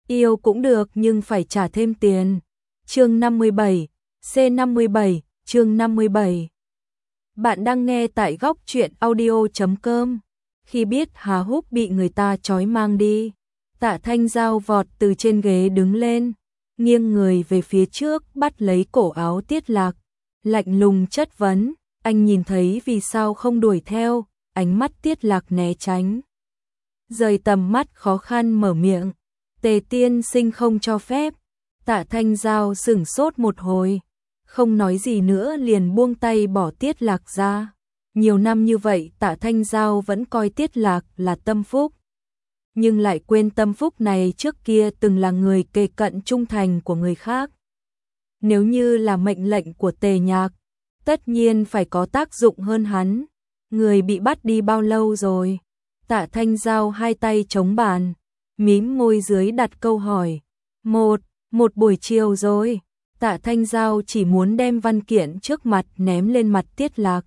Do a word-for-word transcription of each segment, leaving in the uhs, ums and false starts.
Yêu cũng được nhưng phải trả thêm tiền. Chương năm mươi bảy, C năm mươi bảy, chương năm mươi bảy. Bạn đang nghe tại góc truyện audio chấm com. Khi biết Hà Húc bị người ta trói mang đi, Tạ Thanh Giao vọt từ trên ghế đứng lên, nghiêng người về phía trước bắt lấy cổ áo Tiết Lạc, lạnh lùng chất vấn, anh nhìn thấy vì sao không đuổi theo, ánh mắt Tiết Lạc né tránh. Rời tầm mắt khó khăn mở miệng, Tề tiên sinh không cho phép. Tạ Thanh Giao sửng sốt một hồi, không nói gì nữa liền buông tay bỏ Tiết Lạc ra. Nhiều năm như vậy Tạ Thanh Giao vẫn coi Tiết Lạc là tâm phúc, nhưng lại quên tâm phúc này trước kia từng là người kề cận trung thành của người khác. Nếu như là mệnh lệnh của Tề Nhạc, tất nhiên phải có tác dụng hơn hắn. Người bị bắt đi bao lâu rồi? Tạ Thanh Giao hai tay chống bàn, mím môi dưới đặt câu hỏi. Một, một buổi chiều rồi. Tạ Thanh Giao chỉ muốn đem văn kiện trước mặt ném lên mặt Tiết Lạc.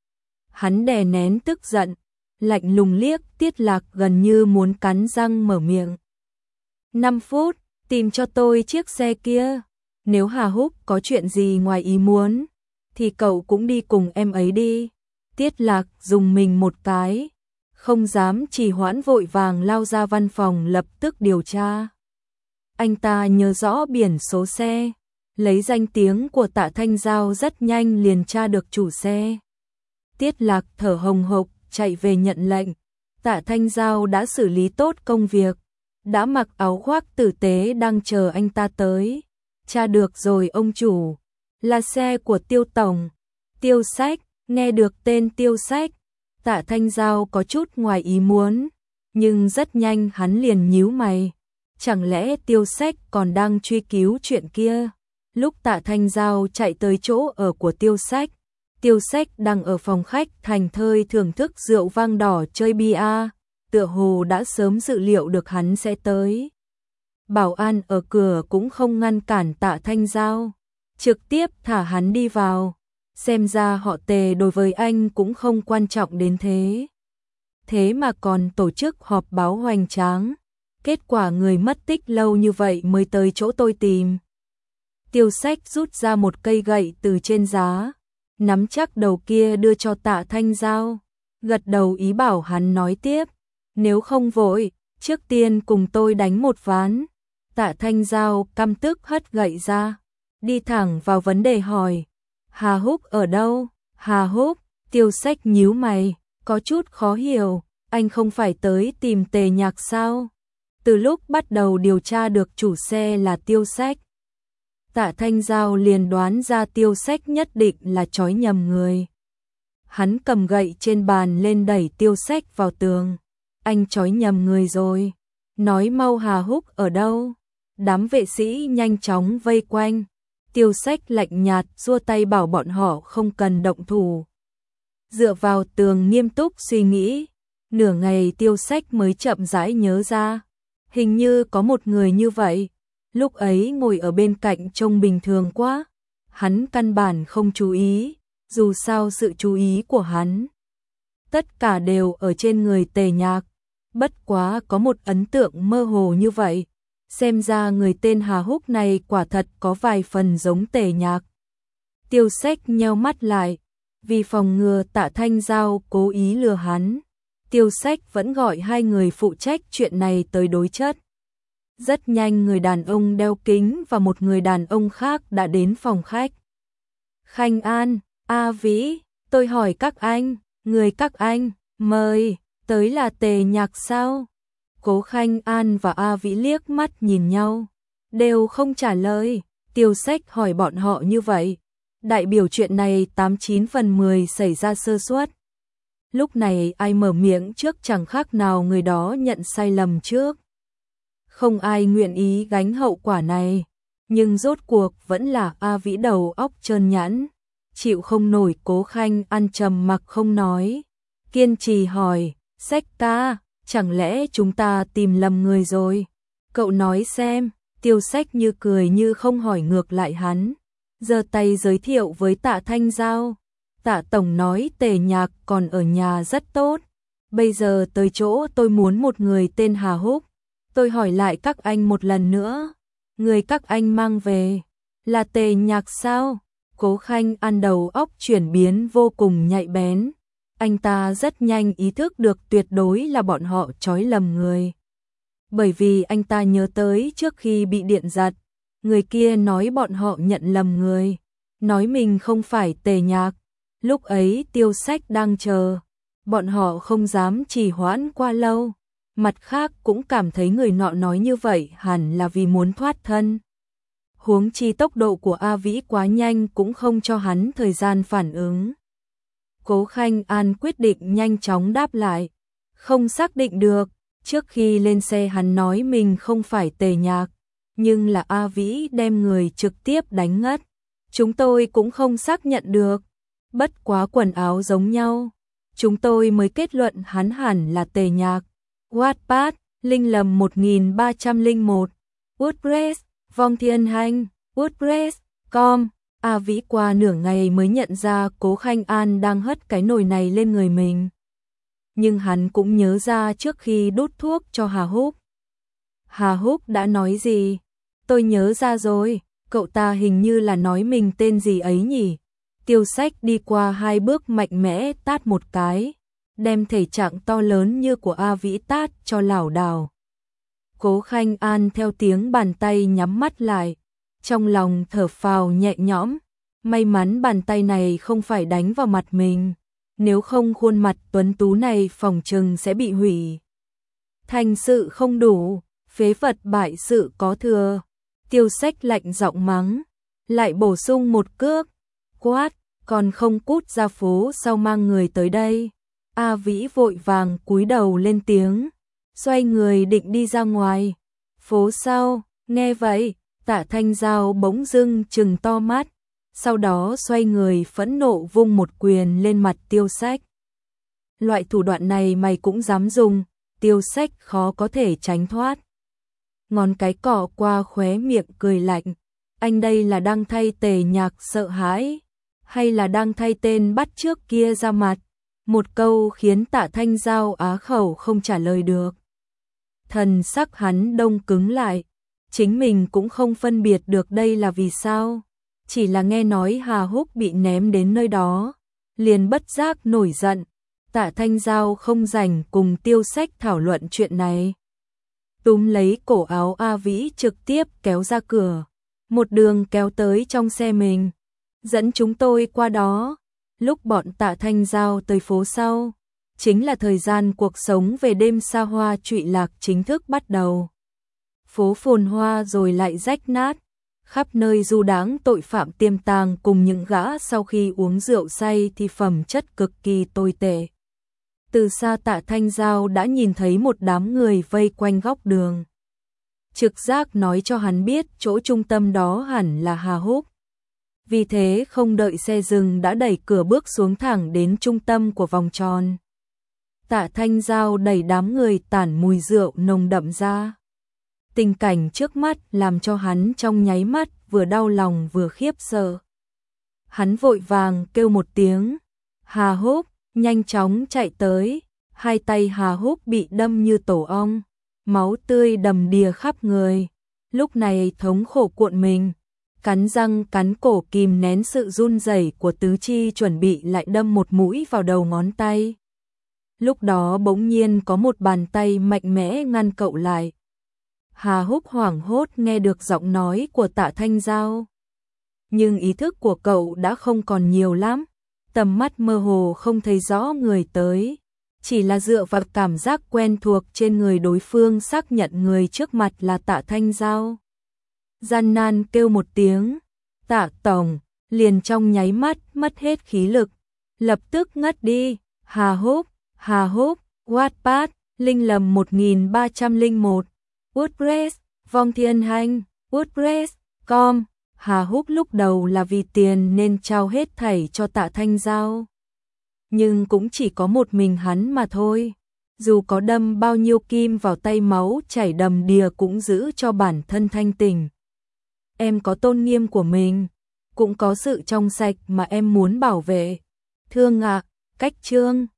Hắn đè nén tức giận, lạnh lùng liếc Tiết Lạc gần như muốn cắn răng mở miệng. Năm phút, tìm cho tôi chiếc xe kia. Nếu Hà Húc có chuyện gì ngoài ý muốn, thì cậu cũng đi cùng em ấy đi. Tiết Lạc dùng mình một cái, không dám trì hoãn vội vàng lao ra văn phòng lập tức điều tra. Anh ta nhớ rõ biển số xe, lấy danh tiếng của Tạ Thanh Giao rất nhanh liền tra được chủ xe. Tiết Lạc thở hồng hộc chạy về nhận lệnh. Tạ Thanh Giao đã xử lý tốt công việc, đã mặc áo khoác tử tế đang chờ anh ta tới. Tra được rồi ông chủ, là xe của Tiêu tổng. Tiêu Sách, nghe được tên Tiêu Sách, Tạ Thanh Giao có chút ngoài ý muốn, nhưng rất nhanh hắn liền nhíu mày. Chẳng lẽ Tiêu Sách còn đang truy cứu chuyện kia? Lúc Tạ Thanh Giao chạy tới chỗ ở của Tiêu Sách, Tiêu Sách đang ở phòng khách thành thơi thưởng thức rượu vang đỏ chơi bia, tựa hồ đã sớm dự liệu được hắn sẽ tới. Bảo an ở cửa cũng không ngăn cản Tạ Thanh Giao, trực tiếp thả hắn đi vào. Xem ra họ Tề đối với anh cũng không quan trọng đến thế. Thế mà còn tổ chức họp báo hoành tráng. Kết quả người mất tích lâu như vậy mới tới chỗ tôi tìm. Tiêu Sách rút ra một cây gậy từ trên giá, nắm chắc đầu kia đưa cho Tạ Thanh Giao, gật đầu ý bảo hắn nói tiếp. Nếu không vội, trước tiên cùng tôi đánh một ván. Tạ Thanh Giao căm tức hất gậy ra, đi thẳng vào vấn đề hỏi. Hà Húc ở đâu? Hà Húc? Tiêu Sách nhíu mày, có chút khó hiểu, anh không phải tới tìm Tề Nhạc sao? Từ lúc bắt đầu điều tra được chủ xe là Tiêu Sách, Tạ Thanh Giao liền đoán ra Tiêu Sách nhất định là trói nhầm người. Hắn cầm gậy trên bàn lên đẩy Tiêu Sách vào tường. Anh trói nhầm người rồi. Nói mau Hà Húc ở đâu? Đám vệ sĩ nhanh chóng vây quanh. Tiêu Sách lạnh nhạt giơ tay bảo bọn họ không cần động thủ. Dựa vào tường nghiêm túc suy nghĩ, nửa ngày Tiêu Sách mới chậm rãi nhớ ra. Hình như có một người như vậy. Lúc ấy ngồi ở bên cạnh trông bình thường quá, hắn căn bản không chú ý, dù sao sự chú ý của hắn tất cả đều ở trên người Tề Nhạc. Bất quá có một ấn tượng mơ hồ như vậy, xem ra người tên Hà Húc này quả thật có vài phần giống Tề Nhạc. Tiêu Sách nheo mắt lại, vì phòng ngừa Tạ Thanh Giao cố ý lừa hắn, Tiêu Sách vẫn gọi hai người phụ trách chuyện này tới đối chất. Rất nhanh người đàn ông đeo kính và một người đàn ông khác đã đến phòng khách. Khanh An, A Vĩ, tôi hỏi các anh, người các anh, mời, tới là Tề Nhạc sao? Cố Khanh An và A Vĩ liếc mắt nhìn nhau, đều không trả lời. Tiêu Sách hỏi bọn họ như vậy, đại biểu chuyện này tám chín phần mười xảy ra sơ suất. Lúc này ai mở miệng trước chẳng khác nào người đó nhận sai lầm trước. Không ai nguyện ý gánh hậu quả này, nhưng rốt cuộc vẫn là A Vĩ đầu óc trơn nhẵn, chịu không nổi. Cố Khanh An trầm mặc không nói, kiên trì hỏi, Sách ca, chẳng lẽ chúng ta tìm lầm người rồi? Cậu nói xem. Tiêu Sách như cười như không hỏi ngược lại hắn, giơ tay giới thiệu với Tạ Thanh Giao. Tạ tổng nói Tề Nhạc còn ở nhà rất tốt, bây giờ tới chỗ tôi muốn một người tên Hà Húc. Tôi hỏi lại các anh một lần nữa, người các anh mang về là Tề Nhạc sao? Cố Khanh An đầu óc chuyển biến vô cùng nhạy bén. Anh ta rất nhanh ý thức được tuyệt đối là bọn họ trói lầm người. Bởi vì anh ta nhớ tới trước khi bị điện giật, người kia nói bọn họ nhận lầm người, nói mình không phải Tề Nhạc. Lúc ấy Tiêu Sách đang chờ, bọn họ không dám trì hoãn qua lâu. Mặt khác cũng cảm thấy người nọ nói như vậy hẳn là vì muốn thoát thân. Huống chi tốc độ của A Vĩ quá nhanh cũng không cho hắn thời gian phản ứng. Cố Khanh An quyết định nhanh chóng đáp lại. Không xác định được, trước khi lên xe hắn nói mình không phải Tề Nhạc, nhưng là A Vĩ đem người trực tiếp đánh ngất. Chúng tôi cũng không xác nhận được, bất quá quần áo giống nhau. Chúng tôi mới kết luận hắn hẳn là Tề Nhạc. Wattpad, Linh Lầm một nghìn ba trăm lẻ một, WordPress, Vong Thiên Hành, WordPress, com. A Vĩ qua nửa ngày mới nhận ra Cố Khanh An đang hất cái nồi này lên người mình. Nhưng hắn cũng nhớ ra trước khi đút thuốc cho Hà Húc. Hà Húc đã nói gì? Tôi nhớ ra rồi, cậu ta hình như là nói mình tên gì ấy nhỉ? Tiêu Sách đi qua hai bước mạnh mẽ tát một cái, đem thể trạng to lớn như của A Vĩ tát cho lảo đảo. Cố Khanh An theo tiếng bàn tay nhắm mắt lại, trong lòng thở phào nhẹ nhõm, may mắn bàn tay này không phải đánh vào mặt mình, nếu không khuôn mặt tuấn tú này phòng chừng sẽ bị hủy. Thành sự không đủ, phế vật bại sự có thừa. Tiêu Sách lạnh giọng mắng, lại bổ sung một cước, quát, còn không cút ra phố sau mang người tới đây. A Vĩ vội vàng cúi đầu lên tiếng, xoay người định đi ra ngoài. Phố sau, nghe vậy, Tạ Thanh Giao bỗng dưng trừng to mắt, sau đó xoay người phẫn nộ vung một quyền lên mặt Tiêu Sách. Loại thủ đoạn này mày cũng dám dùng? Tiêu Sách khó có thể tránh thoát. Ngón cái cọ qua khóe miệng cười lạnh, anh đây là đang thay Tề Nhạc sợ hãi, hay là đang thay tên bắt trước kia ra mặt? Một câu khiến Tạ Thanh Giao á khẩu không trả lời được. Thần sắc hắn đông cứng lại, chính mình cũng không phân biệt được đây là vì sao, chỉ là nghe nói Hà Húc bị ném đến nơi đó, liền bất giác nổi giận. Tạ Thanh Giao không rảnh cùng Tiêu Sách thảo luận chuyện này. Túm lấy cổ áo A Vĩ trực tiếp kéo ra cửa, một đường kéo tới trong xe mình, dẫn chúng tôi qua đó. Lúc bọn Tạ Thanh Giao tới phố sau, chính là thời gian cuộc sống về đêm xa hoa trụy lạc chính thức bắt đầu. Phố phồn hoa rồi lại rách nát, khắp nơi du đãng tội phạm tiềm tàng cùng những gã sau khi uống rượu say thì phẩm chất cực kỳ tồi tệ. Từ xa Tạ Thanh Giao đã nhìn thấy một đám người vây quanh góc đường. Trực giác nói cho hắn biết chỗ trung tâm đó hẳn là Hà Húc. Vì thế không đợi xe dừng đã đẩy cửa bước xuống thẳng đến trung tâm của vòng tròn. Tạ Thanh Giao đẩy đám người tản mùi rượu nồng đậm ra. Tình cảnh trước mắt làm cho hắn trong nháy mắt vừa đau lòng vừa khiếp sợ. Hắn vội vàng kêu một tiếng, Hà Húc, nhanh chóng chạy tới. Hai tay Hà Húc bị đâm như tổ ong, máu tươi đầm đìa khắp người. Lúc này thống khổ cuộn mình, cắn răng cắn cổ kìm nén sự run rẩy của tứ chi, chuẩn bị lại đâm một mũi vào đầu ngón tay. Lúc đó bỗng nhiên có một bàn tay mạnh mẽ ngăn cậu lại. Hà Húc hoảng hốt nghe được giọng nói của Tạ Thanh Giao, nhưng ý thức của cậu đã không còn nhiều lắm, tầm mắt mơ hồ không thấy rõ người tới, chỉ là dựa vào cảm giác quen thuộc trên người đối phương xác nhận người trước mặt là Tạ Thanh Giao. Gian nan kêu một tiếng, Tạ tổng, liền trong nháy mắt mất hết khí lực, lập tức ngất đi. Hà Húc, Hà Húc, Wattpad, Linh Lầm một nghìn ba trăm lẻ một, WordPress, Vong Thiên Hành, WordPress, com. Hà Húc lúc đầu là vì tiền nên trao hết thảy cho Tạ Thanh Giao. Nhưng cũng chỉ có một mình hắn mà thôi. Dù có đâm bao nhiêu kim vào tay máu chảy đầm đìa cũng giữ cho bản thân thanh tỉnh. Em có tôn nghiêm của mình, cũng có sự trong sạch mà em muốn bảo vệ. Thương ạ, cách chương